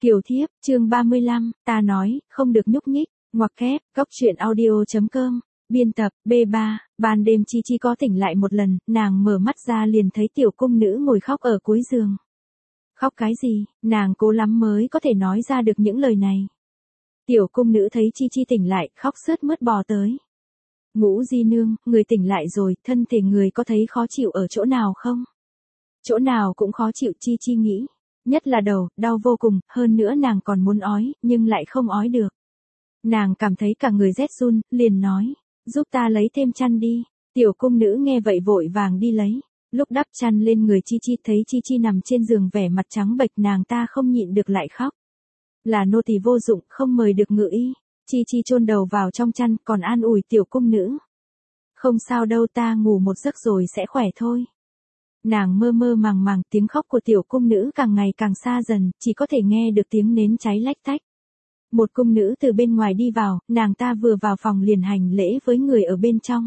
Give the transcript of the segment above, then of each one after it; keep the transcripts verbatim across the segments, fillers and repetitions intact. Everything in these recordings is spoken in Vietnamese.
Kiều Thiếp, chương ba mươi lăm, ta nói, không được nhúc nhích, ngoặc kép, góc truyện audio.com, biên tập, B ba, ban đêm Chi Chi có tỉnh lại một lần, nàng mở mắt ra liền thấy tiểu cung nữ ngồi khóc ở cuối giường. Khóc cái gì, nàng cố lắm mới có thể nói ra được những lời này. Tiểu cung nữ thấy Chi Chi tỉnh lại, khóc sướt mướt bò tới. Ngũ Di Nương, người tỉnh lại rồi, thân thể người có thấy khó chịu ở chỗ nào không? Chỗ nào cũng khó chịu, Chi Chi nghĩ. Nhất là đầu, đau vô cùng, hơn nữa nàng còn muốn ói, nhưng lại không ói được. Nàng cảm thấy cả người rét run, liền nói, giúp ta lấy thêm chăn đi. Tiểu cung nữ nghe vậy vội vàng đi lấy. Lúc đắp chăn lên người Chi Chi thấy Chi Chi nằm trên giường vẻ mặt trắng bệch, nàng ta không nhịn được lại khóc. Là nô tỳ vô dụng, không mời được ngự y. Chi Chi chôn đầu vào trong chăn, còn an ủi tiểu cung nữ. Không sao đâu, ta ngủ một giấc rồi sẽ khỏe thôi. Nàng mơ mơ màng màng, tiếng khóc của tiểu cung nữ càng ngày càng xa dần, chỉ có thể nghe được tiếng nến cháy lách tách. Một cung nữ từ bên ngoài đi vào, nàng ta vừa vào phòng liền hành lễ với người ở bên trong.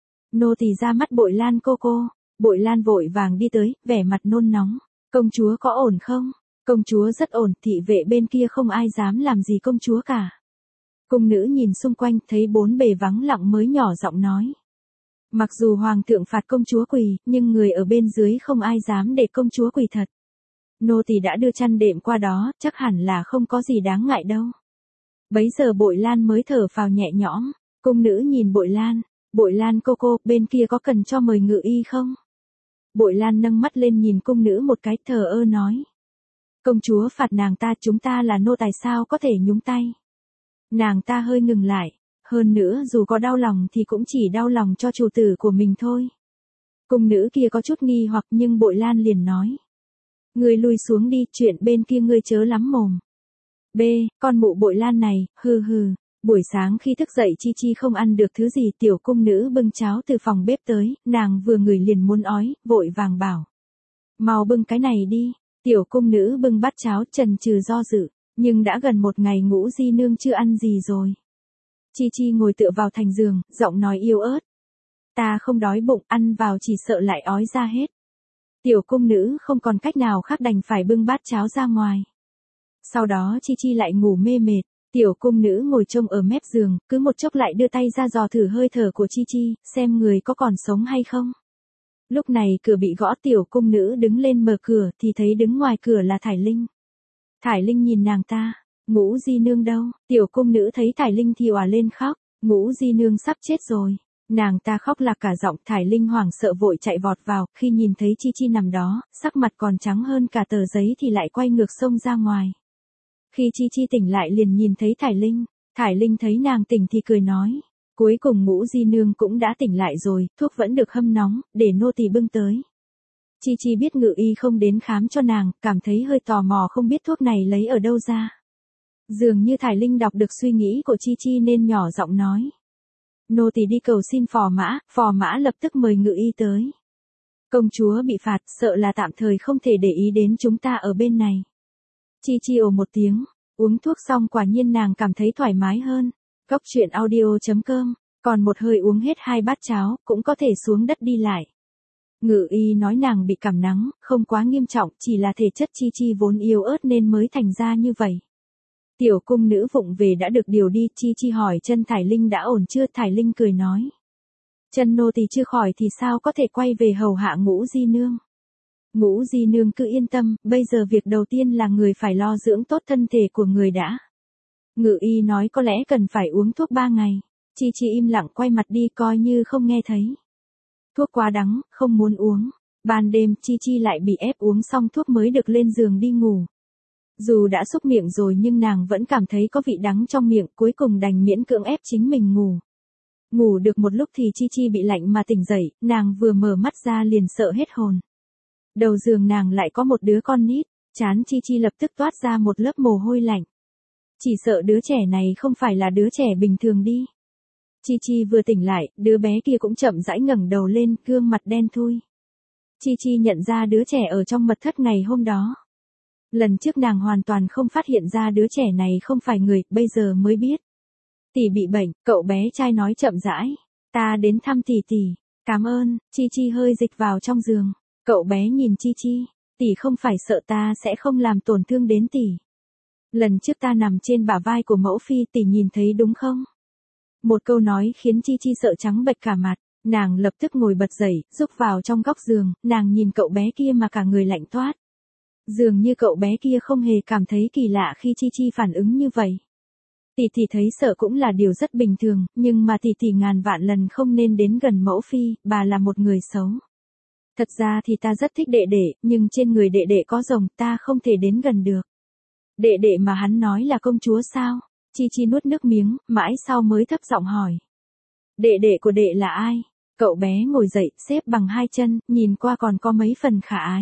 Nô tỳ ra mắt Bội Lan cô cô. Bội Lan vội vàng đi tới, vẻ mặt nôn nóng. Công chúa có ổn không? Công chúa rất ổn, thị vệ bên kia không ai dám làm gì công chúa cả. Cung nữ nhìn xung quanh, thấy bốn bề vắng lặng mới nhỏ giọng nói. Mặc dù hoàng thượng phạt công chúa quỳ, nhưng người ở bên dưới không ai dám để công chúa quỳ thật. Nô tỳ đã đưa chăn đệm qua đó, chắc hẳn là không có gì đáng ngại đâu. Bấy giờ Bội Lan mới thở phào nhẹ nhõm. Cung nữ nhìn Bội Lan. Bội Lan cô cô, bên kia có cần cho mời ngự y không? Bội Lan nâng mắt lên nhìn cung nữ một cái, thờ ơ nói. Công chúa phạt nàng ta, chúng ta là nô tài sao có thể nhúng tay. Nàng ta hơi ngừng lại. Hơn nữa dù có đau lòng thì cũng chỉ đau lòng cho chủ tử của mình thôi. Cung nữ kia có chút nghi hoặc nhưng Bội Lan liền nói. Ngươi lui xuống đi, chuyện bên kia ngươi chớ lắm mồm. B, con mụ Bội Lan này, hừ hừ. Buổi sáng khi thức dậy Chi Chi không ăn được thứ gì, tiểu cung nữ bưng cháo từ phòng bếp tới, nàng vừa ngửi liền muốn ói, vội vàng bảo. Mau bưng cái này đi. Tiểu cung nữ bưng bát cháo, chần chừ do dự, nhưng đã gần một ngày Ngũ Di Nương chưa ăn gì rồi. Chi Chi ngồi tựa vào thành giường, giọng nói yếu ớt. Ta không đói bụng, ăn vào chỉ sợ lại ói ra hết. Tiểu cung nữ không còn cách nào khác đành phải bưng bát cháo ra ngoài. Sau đó Chi Chi lại ngủ mê mệt, tiểu cung nữ ngồi trông ở mép giường, cứ một chốc lại đưa tay ra dò thử hơi thở của Chi Chi, xem người có còn sống hay không. Lúc này cửa bị gõ, tiểu cung nữ đứng lên mở cửa thì thấy đứng ngoài cửa là Thải Linh. Thải Linh nhìn nàng ta. Ngũ Di Nương đâu? Tiểu cung nữ thấy Thải Linh thì òa lên khóc. Ngũ Di Nương sắp chết rồi. Nàng ta khóc lạc cả giọng. Thải Linh hoảng sợ vội chạy vọt vào, khi nhìn thấy Chi Chi nằm đó, sắc mặt còn trắng hơn cả tờ giấy thì lại quay ngược xông ra ngoài. Khi Chi Chi tỉnh lại liền nhìn thấy Thải Linh. Thải Linh thấy nàng tỉnh thì cười nói. Cuối cùng Ngũ Di Nương cũng đã tỉnh lại rồi, thuốc vẫn được hâm nóng, để nô tỳ bưng tới. Chi Chi biết ngự y không đến khám cho nàng, cảm thấy hơi tò mò không biết thuốc này lấy ở đâu ra. Dường như Thải Linh đọc được suy nghĩ của Chi Chi nên nhỏ giọng nói. Nô tỳ đi cầu xin phò mã, phò mã lập tức mời ngự y tới. Công chúa bị phạt, sợ là tạm thời không thể để ý đến chúng ta ở bên này. Chi Chi ồ một tiếng, uống thuốc xong quả nhiên nàng cảm thấy thoải mái hơn. Góc truyện audio.com, còn một hơi uống hết hai bát cháo, cũng có thể xuống đất đi lại. Ngự y nói nàng bị cảm nắng, không quá nghiêm trọng, chỉ là thể chất Chi Chi vốn yếu ớt nên mới thành ra như vậy. Tiểu cung nữ vụng về đã được điều đi, Chi Chi hỏi chân Thải Linh đã ổn chưa, Thải Linh cười nói. Chân nô tỳ chưa khỏi thì sao có thể quay về hầu hạ Ngũ Di Nương. Ngũ Di Nương cứ yên tâm, bây giờ việc đầu tiên là người phải lo dưỡng tốt thân thể của người đã. Ngự y nói có lẽ cần phải uống thuốc ba ngày. Chi Chi im lặng quay mặt đi coi như không nghe thấy. Thuốc quá đắng, không muốn uống. Ban đêm Chi Chi lại bị ép uống xong thuốc mới được lên giường đi ngủ. Dù đã xúc miệng rồi nhưng nàng vẫn cảm thấy có vị đắng trong miệng, cuối cùng đành miễn cưỡng ép chính mình ngủ. Ngủ được một lúc thì Chi Chi bị lạnh mà tỉnh dậy, nàng vừa mở mắt ra liền sợ hết hồn. Đầu giường nàng lại có một đứa con nít, trán Chi Chi lập tức toát ra một lớp mồ hôi lạnh. Chỉ sợ đứa trẻ này không phải là đứa trẻ bình thường đi. Chi Chi vừa tỉnh lại, đứa bé kia cũng chậm rãi ngẩng đầu lên, gương mặt đen thui. Chi Chi nhận ra đứa trẻ ở trong mật thất ngày hôm đó. Lần trước nàng hoàn toàn không phát hiện ra đứa trẻ này không phải người, bây giờ mới biết. Tỷ bị bệnh, cậu bé trai nói chậm rãi. Ta đến thăm tỷ tỷ. Cảm ơn. Chi Chi hơi dịch vào trong giường. Cậu bé nhìn Chi Chi. Tỷ không phải sợ ta sẽ không làm tổn thương đến tỷ. Lần trước ta nằm trên bả vai của mẫu phi tỷ nhìn thấy đúng không? Một câu nói khiến Chi Chi sợ trắng bệch cả mặt, nàng lập tức ngồi bật dậy, rúc vào trong góc giường, nàng nhìn cậu bé kia mà cả người lạnh toát. Dường như cậu bé kia không hề cảm thấy kỳ lạ khi Chi Chi phản ứng như vậy. Tỷ tỷ thấy sợ cũng là điều rất bình thường, nhưng mà tỷ tỷ ngàn vạn lần không nên đến gần mẫu phi, bà là một người xấu. Thật ra thì ta rất thích đệ đệ, nhưng trên người đệ đệ có rồng, ta không thể đến gần được. Đệ đệ mà hắn nói là công chúa sao? Chi Chi nuốt nước miếng, mãi sau mới thấp giọng hỏi. Đệ đệ của đệ là ai? Cậu bé ngồi dậy, xếp bằng hai chân, nhìn qua còn có mấy phần khả ái.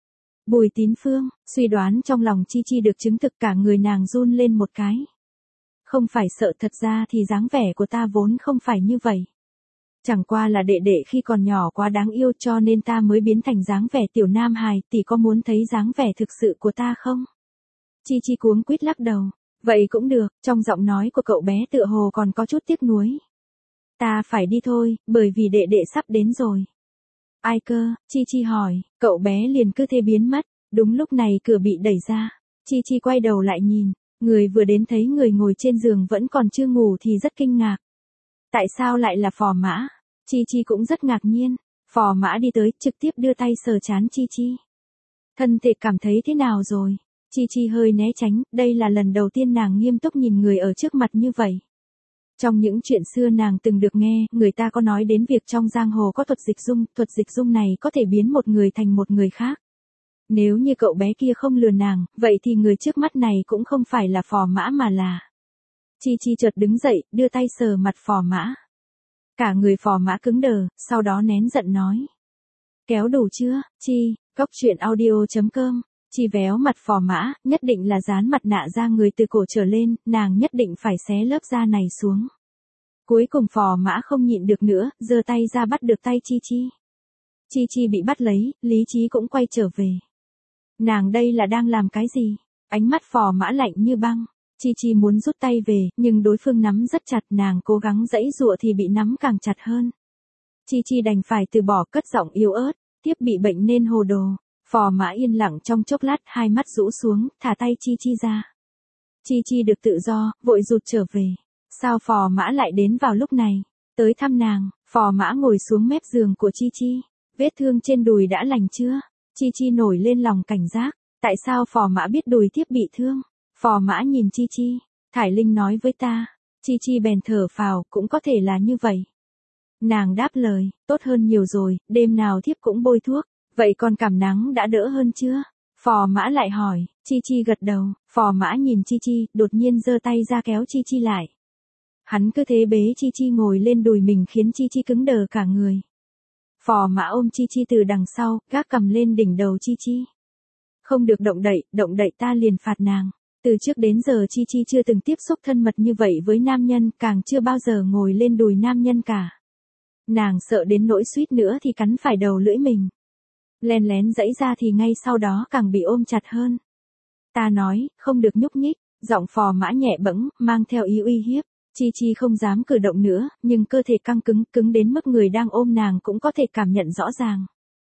Bùi Tín Phương, suy đoán trong lòng Chi Chi được chứng thực, cả người nàng run lên một cái. Không phải sợ, thật ra thì dáng vẻ của ta vốn không phải như vậy. Chẳng qua là đệ đệ khi còn nhỏ quá đáng yêu cho nên ta mới biến thành dáng vẻ tiểu nam hài, tỷ có muốn thấy dáng vẻ thực sự của ta không? Chi Chi cuống quýt lắc đầu. Vậy cũng được, trong giọng nói của cậu bé tựa hồ còn có chút tiếc nuối. Ta phải đi thôi, bởi vì đệ đệ sắp đến rồi. Ai cơ? Chi Chi hỏi, cậu bé liền cứ thế biến mất. Đúng lúc này cửa bị đẩy ra. Chi Chi quay đầu lại nhìn, người vừa đến thấy người ngồi trên giường vẫn còn chưa ngủ thì rất kinh ngạc. Tại sao lại là Phò Mã? Chi Chi cũng rất ngạc nhiên. Phò Mã đi tới, trực tiếp đưa tay sờ trán Chi Chi. Thân thể cảm thấy thế nào rồi? Chi Chi hơi né tránh, đây là lần đầu tiên nàng nghiêm túc nhìn người ở trước mặt như vậy. Trong những chuyện xưa nàng từng được nghe, người ta có nói đến việc trong giang hồ có thuật dịch dung, thuật dịch dung này có thể biến một người thành một người khác. Nếu như cậu bé kia không lừa nàng, vậy thì người trước mắt này cũng không phải là Phò Mã mà là. Chi Chi chợt đứng dậy, đưa tay sờ mặt Phò Mã. Cả người Phò Mã cứng đờ, sau đó nén giận nói. Kéo đủ chưa, Chi, Cóc Truyện Audio chấm com. Chi véo mặt Phò Mã, nhất định là dán mặt nạ da người từ cổ trở lên, nàng nhất định phải xé lớp da này xuống. Cuối cùng Phò Mã không nhịn được nữa, giơ tay ra bắt được tay Chi Chi. Chi Chi bị bắt lấy, lý trí cũng quay trở về. Nàng đây là đang làm cái gì? Ánh mắt Phò Mã lạnh như băng. Chi Chi muốn rút tay về, nhưng đối phương nắm rất chặt, nàng cố gắng giãy giụa thì bị nắm càng chặt hơn. Chi Chi đành phải từ bỏ, cất giọng yếu ớt, tiếp bị bệnh nên hồ đồ. Phò Mã yên lặng trong chốc lát, hai mắt rũ xuống, thả tay Chi Chi ra. Chi Chi được tự do, vội rụt trở về. Sao Phò Mã lại đến vào lúc này? Tới thăm nàng, Phò Mã ngồi xuống mép giường của Chi Chi. Vết thương trên đùi đã lành chưa? Chi Chi nổi lên lòng cảnh giác. Tại sao Phò Mã biết đùi thiếp bị thương? Phò Mã nhìn Chi Chi. Thải Linh nói với ta. Chi Chi bèn thở phào, cũng có thể là như vậy. Nàng đáp lời, tốt hơn nhiều rồi, đêm nào thiếp cũng bôi thuốc. Vậy còn cảm nắng đã đỡ hơn chưa? Phò Mã lại hỏi. Chi Chi gật đầu. Phò Mã nhìn Chi Chi, đột nhiên giơ tay ra kéo Chi Chi lại. Hắn cứ thế bế Chi Chi ngồi lên đùi mình khiến Chi Chi cứng đờ cả người. Phò Mã ôm Chi Chi từ đằng sau, gác cầm lên đỉnh đầu Chi Chi. Không được động đậy, động đậy ta liền phạt nàng. Từ trước đến giờ Chi Chi chưa từng tiếp xúc thân mật như vậy với nam nhân, càng chưa bao giờ ngồi lên đùi nam nhân cả. Nàng sợ đến nỗi suýt nữa thì cắn phải đầu lưỡi mình. Len lén giãy ra thì ngay sau đó càng bị ôm chặt hơn. Ta nói, không được nhúc nhích, giọng Phò Mã nhẹ bẫng, mang theo ý uy hiếp. Chi Chi không dám cử động nữa, nhưng cơ thể căng cứng, cứng đến mức người đang ôm nàng cũng có thể cảm nhận rõ ràng.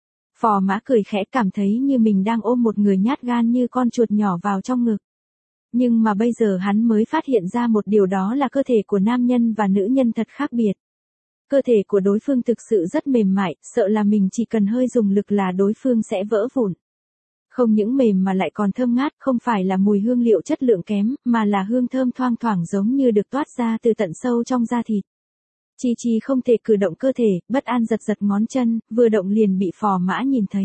Phò Mã cười khẽ, cảm thấy như mình đang ôm một người nhát gan như con chuột nhỏ vào trong ngực. Nhưng mà bây giờ hắn mới phát hiện ra một điều, đó là cơ thể của nam nhân và nữ nhân thật khác biệt. Cơ thể của đối phương thực sự rất mềm mại, sợ là mình chỉ cần hơi dùng lực là đối phương sẽ vỡ vụn. Không những mềm mà lại còn thơm ngát, không phải là mùi hương liệu chất lượng kém, mà là hương thơm thoang thoảng giống như được toát ra từ tận sâu trong da thịt. Chi Chi không thể cử động cơ thể, bất an giật giật ngón chân, vừa động liền bị Phò Mã nhìn thấy.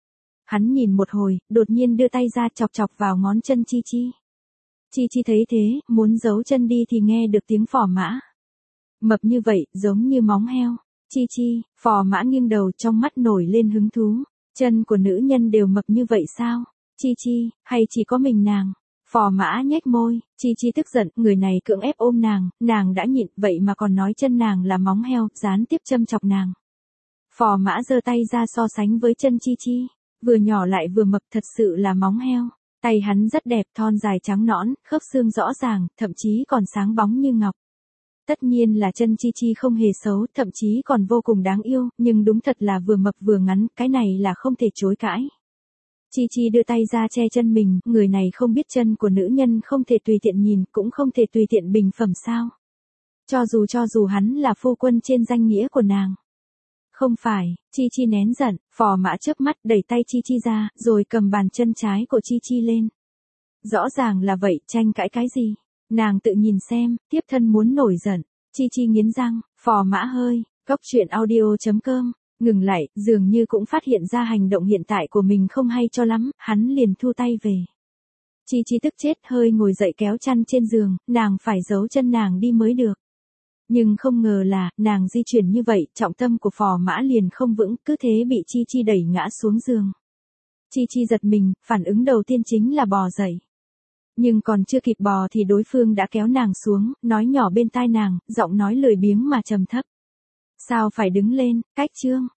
Hắn nhìn một hồi, đột nhiên đưa tay ra chọc chọc vào ngón chân Chi Chi. Chi Chi thấy thế, muốn giấu chân đi thì nghe được tiếng Phò Mã. Mập như vậy, giống như móng heo. Chi Chi, Phò Mã nghiêng đầu, trong mắt nổi lên hứng thú. Chân của nữ nhân đều mập như vậy sao? Chi Chi, hay chỉ có mình nàng? Phò Mã nhếch môi. Chi Chi tức giận, người này cưỡng ép ôm nàng, nàng đã nhịn, vậy mà còn nói chân nàng là móng heo, gián tiếp châm chọc nàng. Phò Mã giơ tay ra so sánh với chân Chi Chi. Vừa nhỏ lại vừa mập, thật sự là móng heo. Tay hắn rất đẹp, thon dài trắng nõn, khớp xương rõ ràng, thậm chí còn sáng bóng như ngọc. Tất nhiên là chân Chi Chi không hề xấu, thậm chí còn vô cùng đáng yêu, nhưng đúng thật là vừa mập vừa ngắn, cái này là không thể chối cãi. Chi Chi đưa tay ra che chân mình, người này không biết chân của nữ nhân không thể tùy tiện nhìn, cũng không thể tùy tiện bình phẩm sao. Cho dù cho dù hắn là phu quân trên danh nghĩa của nàng. Không phải, Chi Chi nén giận, Phò Mã chớp mắt đẩy tay Chi Chi ra, rồi cầm bàn chân trái của Chi Chi lên. Rõ ràng là vậy, tranh cãi cái gì? Nàng tự nhìn xem, tiếp thân muốn nổi giận. Chi Chi nghiến răng, Phò Mã hơi, cốc truyện audio chấm com. Ngừng lại, dường như cũng phát hiện ra hành động hiện tại của mình không hay cho lắm, hắn liền thu tay về. Chi Chi tức chết hơi ngồi dậy kéo chăn trên giường, nàng phải giấu chân nàng đi mới được. Nhưng không ngờ là, nàng di chuyển như vậy, trọng tâm của Phò Mã liền không vững, cứ thế bị Chi Chi đẩy ngã xuống giường. Chi Chi giật mình, phản ứng đầu tiên chính là bò dậy. Nhưng còn chưa kịp bò thì đối phương đã kéo nàng xuống, nói nhỏ bên tai nàng, giọng nói lười biếng mà trầm thấp. Sao phải đứng lên, cách chương.